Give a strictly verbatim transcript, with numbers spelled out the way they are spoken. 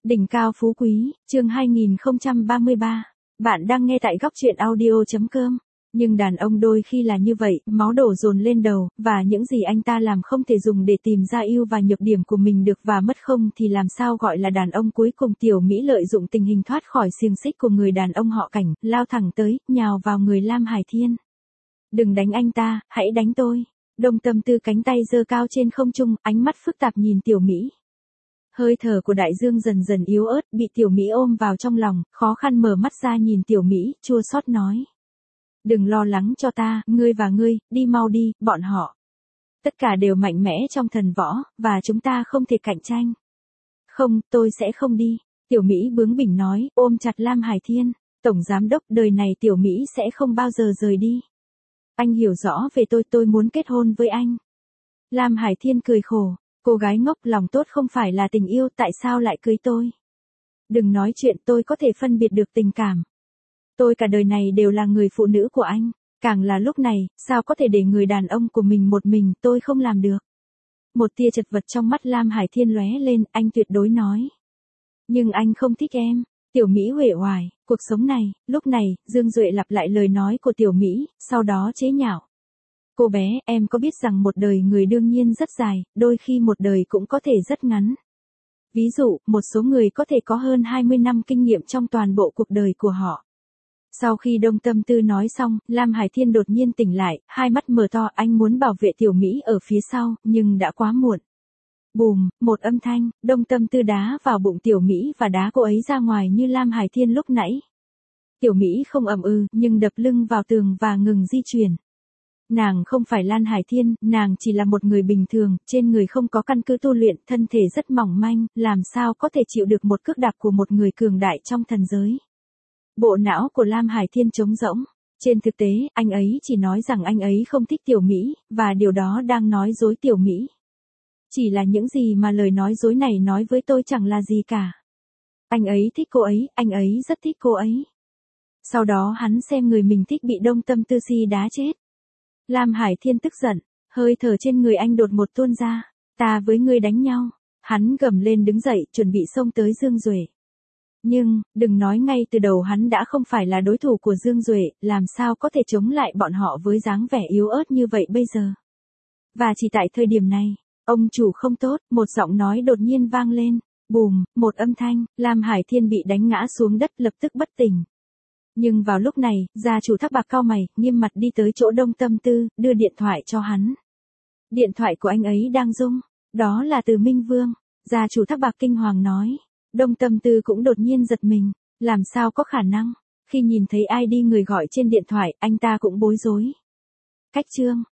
Đỉnh cao phú quý, chương hai nghìn không trăm ba mươi ba. Bạn đang nghe tại góc truyện audio chấm com. Nhưng đàn ông đôi khi là như vậy, máu đổ dồn lên đầu, và những gì anh ta làm không thể dùng để tìm ra ưu và nhược điểm của mình được và mất không thì làm sao gọi là đàn ông. Cuối cùng Tiểu Mỹ lợi dụng tình hình thoát khỏi xiềng xích của người đàn ông họ Cảnh, lao thẳng tới, nhào vào người Lam Hải Thiên. Đừng đánh anh ta, hãy đánh tôi. Đông Tâm Tư cánh tay giơ cao trên không trung, ánh mắt phức tạp nhìn Tiểu Mỹ. Hơi thở của đại dương dần dần yếu ớt, bị Tiểu Mỹ ôm vào trong lòng, khó khăn mở mắt ra nhìn Tiểu Mỹ, chua xót nói. Đừng lo lắng cho ta, ngươi và ngươi, đi mau đi, bọn họ. Tất cả đều mạnh mẽ trong thần võ, và chúng ta không thể cạnh tranh. Không, tôi sẽ không đi. Tiểu Mỹ bướng bỉnh nói, ôm chặt Lam Hải Thiên. Tổng giám đốc, đời này Tiểu Mỹ sẽ không bao giờ rời đi. Anh hiểu rõ về tôi, tôi muốn kết hôn với anh. Lam Hải Thiên cười khổ. Cô gái ngốc, lòng tốt không phải là tình yêu, tại sao lại cưới tôi? Đừng nói chuyện, tôi có thể phân biệt được tình cảm. Tôi cả đời này đều là người phụ nữ của anh, càng là lúc này, sao có thể để người đàn ông của mình một mình, tôi không làm được. Một tia chật vật trong mắt Lam Hải Thiên lóe lên, anh tuyệt đối nói. Nhưng anh không thích em. Tiểu Mỹ uể oải, cuộc sống này, lúc này, Dương Duệ lặp lại lời nói của Tiểu Mỹ, sau đó chế nhạo. Cô bé, em có biết rằng một đời người đương nhiên rất dài, đôi khi một đời cũng có thể rất ngắn. Ví dụ, một số người có thể có hơn hai mươi năm kinh nghiệm trong toàn bộ cuộc đời của họ. Sau khi Đông Tâm Tư nói xong, Lam Hải Thiên đột nhiên tỉnh lại, hai mắt mở to, anh muốn bảo vệ Tiểu Mỹ ở phía sau, nhưng đã quá muộn. Bùm, một âm thanh, Đông Tâm Tư đá vào bụng Tiểu Mỹ và đá cô ấy ra ngoài như Lam Hải Thiên lúc nãy. Tiểu Mỹ không ầm ư, nhưng đập lưng vào tường và ngừng di chuyển. Nàng không phải Lan Hải Thiên, nàng chỉ là một người bình thường, trên người không có căn cứ tu luyện, thân thể rất mỏng manh, làm sao có thể chịu được một cước đạp của một người cường đại trong thần giới. Bộ não của Lam Hải Thiên trống rỗng. Trên thực tế, anh ấy chỉ nói rằng anh ấy không thích Tiểu Mỹ, và điều đó đang nói dối Tiểu Mỹ. Chỉ là những gì mà lời nói dối này nói với tôi chẳng là gì cả. Anh ấy thích cô ấy, anh ấy rất thích cô ấy. Sau đó hắn xem người mình thích bị Đông Tâm Tư si đá chết. Lam Hải Thiên tức giận, hơi thở trên người anh đột một tuôn ra, ta với ngươi đánh nhau. Hắn gầm lên đứng dậy, chuẩn bị xông tới Dương Duệ. Nhưng, đừng nói ngay từ đầu hắn đã không phải là đối thủ của Dương Duệ, làm sao có thể chống lại bọn họ với dáng vẻ yếu ớt như vậy bây giờ. Và chỉ tại thời điểm này, ông chủ không tốt, một giọng nói đột nhiên vang lên, bùm, một âm thanh, Lam Hải Thiên bị đánh ngã xuống đất lập tức bất tỉnh. Nhưng vào lúc này, gia chủ Thác Bạc cau mày, nghiêm mặt đi tới chỗ Đông Tâm Tư, đưa điện thoại cho hắn. Điện thoại của anh ấy đang rung, đó là từ Minh Vương. Gia chủ Thác Bạc kinh hoàng nói. Đông Tâm Tư cũng đột nhiên giật mình, làm sao có khả năng. Khi nhìn thấy ai đi người gọi trên điện thoại, anh ta cũng bối rối. Cách chương,